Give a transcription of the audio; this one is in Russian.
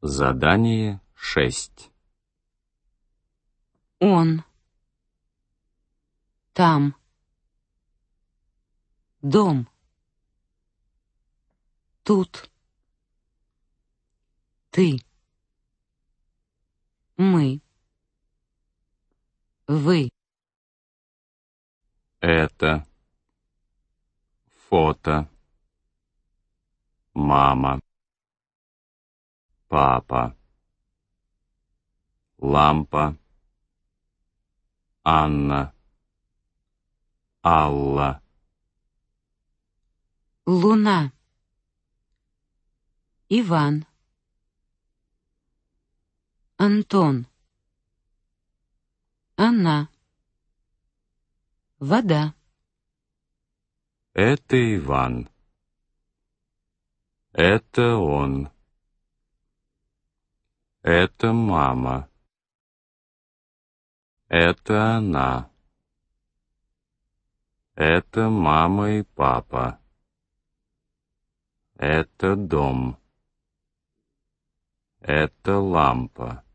Задание 6. Он. Там. Дом. Тут. Ты. Мы. Вы. Это. Фото. Мама. Папа. Лампа. Анна. Алла. Луна. Иван. Антон. Она. Вода. Это Иван. Это он. Это мама. Это она. Это мама и папа. Это дом. Это лампа.